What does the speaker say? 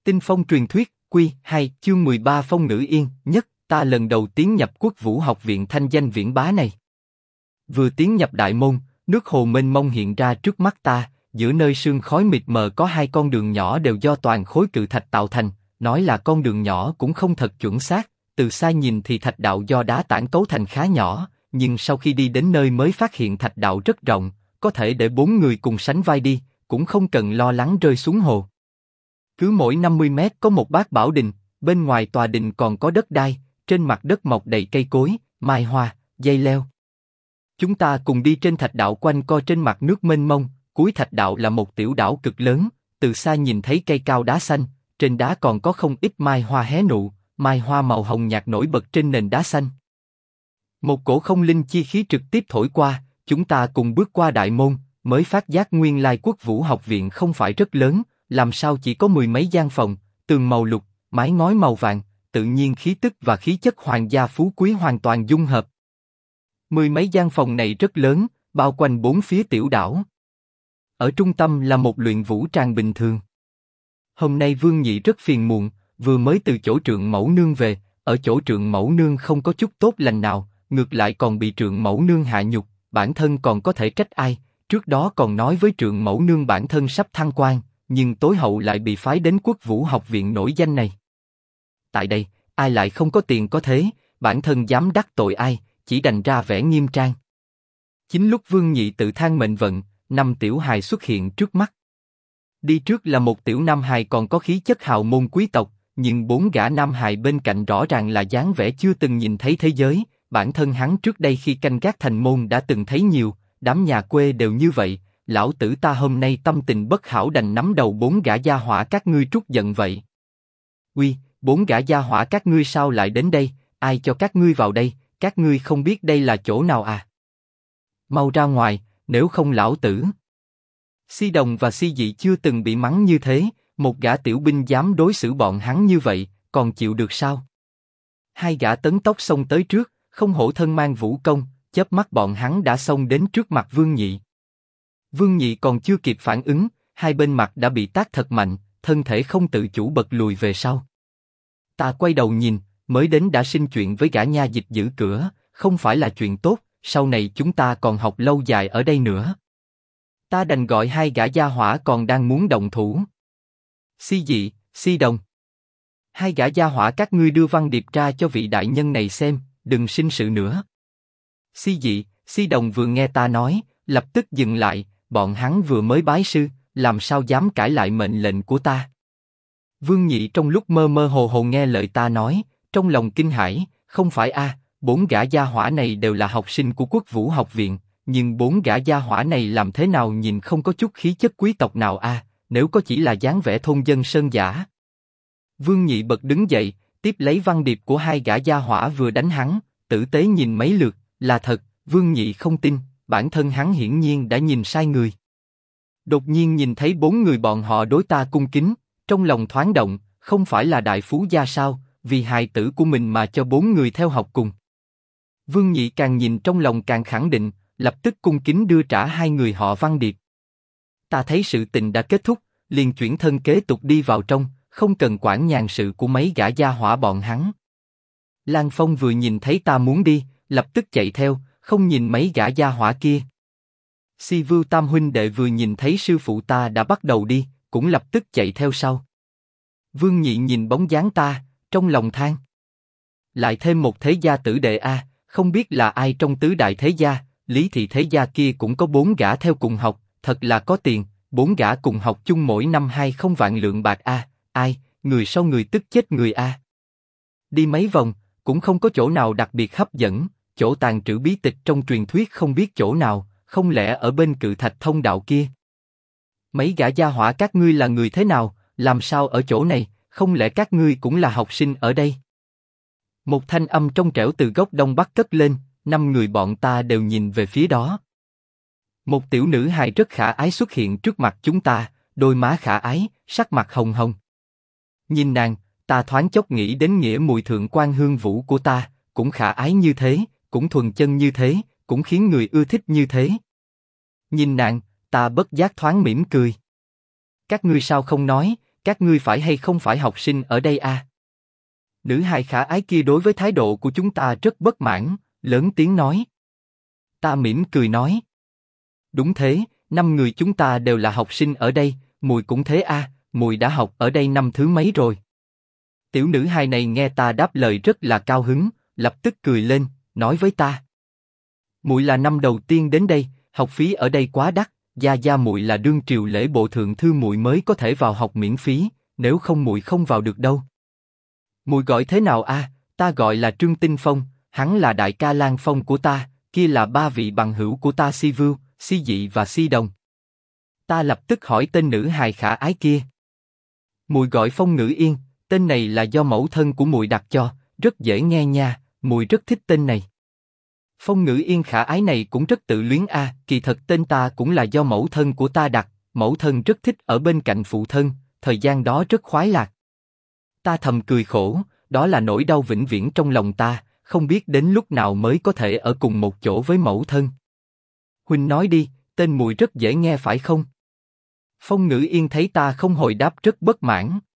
Tinh phong truyền thuyết, Quy 2, chương 13 Phong ngữ yên, nhất, ta lần đầu tiến nhập Quốc Vũ học viện thanh danh viễn bá này. Vừa tiến nhập đại môn, nước hồ mênh mông hiện ra trước mắt ta, giữa nơi sương khói mịt mờ có hai con đường nhỏ đều do toàn khối cự thạch tạo thành, nói là con đường nhỏ cũng không thật chuẩn xác, từ xa nhìn thì thạch đạo do đá tảng cấu thành khá nhỏ, nhưng sau khi đi đến nơi mới phát hiện thạch đạo rất rộng, có thể để 4 người cùng sánh vai đi, cũng không cần lo lắng rơi xuống hồ. Cứ mỗi 50 mét có một bát bảo đình, bên ngoài tòa đình còn có đất đai, trên mặt đất mọc đầy cây cối, mai hoa, dây leo. Chúng ta cùng đi trên thạch đạo quanh co trên mặt nước mênh mông, cuối thạch đạo là một tiểu đảo cực lớn, từ xa nhìn thấy cây cao đá xanh, trên đá còn có không ít mai hoa hé nụ, mai hoa màu hồng nhạt nổi bật trên nền đá xanh. Một cổ không linh chi khí trực tiếp thổi qua, chúng ta cùng bước qua đại môn, mới phát giác nguyên lai Quốc Vũ học viện không phải rất lớn, làm sao chỉ có 10 mấy gian phòng, tường màu lục, mái ngói màu vàng, tự nhiên khí tức và khí chất hoàng gia phú quý hoàn toàn dung hợp. 10 mấy gian phòng này rất lớn, bao quanh 4 phía tiểu đảo. Ở trung tâm là một luyện vũ tràng bình thường. Hôm nay Vương Nhị rất phiền muộn, vừa mới từ chỗ Trượng Mẫu Nương về, ở chỗ Trượng Mẫu Nương không có chút tốt lành nào, ngược lại còn bị Trượng Mẫu Nương hạ nhục, bản thân còn có thể trách ai, trước đó còn nói với Trượng Mẫu Nương bản thân sắp thăng quan, nhưng tối hậu lại bị phái đến Quốc Vũ học viện nổi danh này. Tại đây, ai lại không có tiền có thế, bản thân dám đắc tội ai, chỉ đành ra vẻ nghiêm trang. Chính lúc Vương Nhị tự than mệnh vận, 5 tiểu hài xuất hiện trước mắt. Đi trước là một tiểu nam hài còn có khí chất hào môn quý tộc, nhưng 4 gã nam hài bên cạnh rõ ràng là dáng vẻ chưa từng nhìn thấy thế giới, bản thân hắn trước đây khi canh gác thành môn đã từng thấy nhiều, đám nhà quê đều như vậy, lão tử ta hôm nay tâm tình bất hảo đành nắm đầu 4 gã gia hỏa các ngươi trút giận vậy. Uy, 4 gã gia hỏa các ngươi sao lại đến đây, ai cho các ngươi vào đây, các ngươi không biết đây là chỗ nào à? Mau ra ngoài, nếu không lão tử. Si Đồng và Si Dị chưa từng bị mắng như thế, một gã tiểu binh dám đối xử bọn hắn như vậy, còn chịu được sao? Hai gã tấn tốc xông tới trước, không hổ thân mang vũ công, chớp mắt bọn hắn đã xông đến trước mặt Vương Nhị. Vương Nhị còn chưa kịp phản ứng, hai bên mặt đã bị tát thật mạnh, thân thể không tự chủ bật lùi về sau. Ta quay đầu nhìn, mới đến đã sinh chuyện với gã nha dịch giữ cửa, không phải là chuyện tốt, sau này chúng ta còn học lâu dài ở đây nữa. Ta đành gọi hai gã gia hỏa còn đang muốn động thủ. Si Dị, Si Đồng. Hai gã gia hỏa các ngươi đưa văn điệp ra cho vị đại nhân này xem, đừng sinh sự nữa. Si Dị, Si Đồng vừa nghe ta nói, lập tức dừng lại, bọn hắn vừa mới bái sư, làm sao dám cãi lại mệnh lệnh của ta. Vương Nhị trong lúc mơ mơ hồ hồ nghe lời ta nói, trong lòng kinh hãi, không phải a, 4 gã gia hỏa này đều là học sinh của Quốc Vũ học viện, nhưng 4 gã gia hỏa này làm thế nào nhìn không có chút khí chất quý tộc nào a, nếu có chỉ là dáng vẻ thôn dân sơn giả. Vương Nhị bật đứng dậy, tiếp lấy văn điệp của hai gã gia hỏa vừa đánh hắn, tử tế nhìn mấy lượt, là thật, Vương Nhị không tin, bản thân hắn hiển nhiên đã nhìn sai người. Đột nhiên nhìn thấy 4 người bọn họ đối ta cung kính, trong lòng thoáng động, không phải là đại phú gia sao, vì hài tử của mình mà cho 4 người theo học cùng. Vương Nhị càng nhìn trong lòng càng khẳng định, lập tức cung kính đưa trả hai người họ văn điệp. Ta thấy sự tình đã kết thúc, liền chuyển thân kế tục đi vào trong, không cần quản nhàn sự của mấy gã gia hỏa bọn hắn. Lan Phong vừa nhìn thấy ta muốn đi, lập tức chạy theo, không nhìn mấy gã gia hỏa kia. Si Vưu Tam huynh đệ vừa nhìn thấy sư phụ ta đã bắt đầu đi, cũng lập tức chạy theo sau. Vương Nhị nhìn bóng dáng ta, trong lòng than. Lại thêm một thế gia tử đệ a, không biết là ai trong tứ đại thế gia, Lý thị thế gia kia cũng có 4 gã theo cùng học, thật là có tiền, 4 gã cùng học chung mỗi năm 20 vạn lượng bạc a, ai, người sau người tức chết người a. Đi mấy vòng, cũng không có chỗ nào đặc biệt hấp dẫn, chỗ tàng trữ bí tịch trong truyền thuyết không biết chỗ nào, không lẽ ở bên cự thạch thông đạo kia? Mấy gã gia hỏa các ngươi là người thế nào, làm sao ở chỗ này, không lẽ các ngươi cũng là học sinh ở đây? Một thanh âm trong trẻo từ góc đông bắc cất lên, 5 người bọn ta đều nhìn về phía đó. Một tiểu nữ hài rất khả ái xuất hiện trước mặt chúng ta, đôi má khả ái, sắc mặt hồng hồng. Nhìn nàng, ta thoáng chốc nghĩ đến nghĩa mùi thượng quan hương vũ của ta, cũng khả ái như thế, cũng thuần chân như thế, cũng khiến người ưa thích như thế. Nhìn nàng, ta bất giác thoáng mỉm cười. Các ngươi sao không nói, các ngươi phải hay không phải học sinh ở đây à? Nữ hài khả ái kia đối với thái độ của chúng ta rất bất mãn, lớn tiếng nói. Ta mỉm cười nói. Đúng thế, 5 người chúng ta đều là học sinh ở đây, mùi cũng thế à, mùi đã học ở đây năm thứ mấy rồi. Tiểu nữ hài này nghe ta đáp lời rất là cao hứng, lập tức cười lên, nói với ta. Mùi là năm đầu tiên đến đây, học phí ở đây quá đắt, gia mùi là đương triều lễ bộ thượng thư mùi mới có thể vào học miễn phí, nếu không mùi không vào được đâu. Mùi gọi thế nào a? Ta gọi là Trương Tinh Phong, hắn là đại ca Lan Phong của ta, kia là 3 vị bằng hữu của ta Si Vưu, Si Dị và Si Đồng. Ta lập tức hỏi tên nữ hài khả ái kia. Mùi gọi Phong Ngữ Yên, tên này là do mẫu thân của mùi đặt cho, rất dễ nghe nha, mùi rất thích tên này. Phong Ngữ Yên khả ái này cũng rất tự luyến a, kỳ thật tên ta cũng là do mẫu thân của ta đặt, mẫu thân rất thích ở bên cạnh phụ thân, thời gian đó rất khoái lạc. Ta thầm cười khổ, đó là nỗi đau vĩnh viễn trong lòng ta, không biết đến lúc nào mới có thể ở cùng một chỗ với mẫu thân. Huynh nói đi, tên mùi rất dễ nghe phải không? Phong Ngữ Yên thấy ta không hồi đáp rất bất mãn.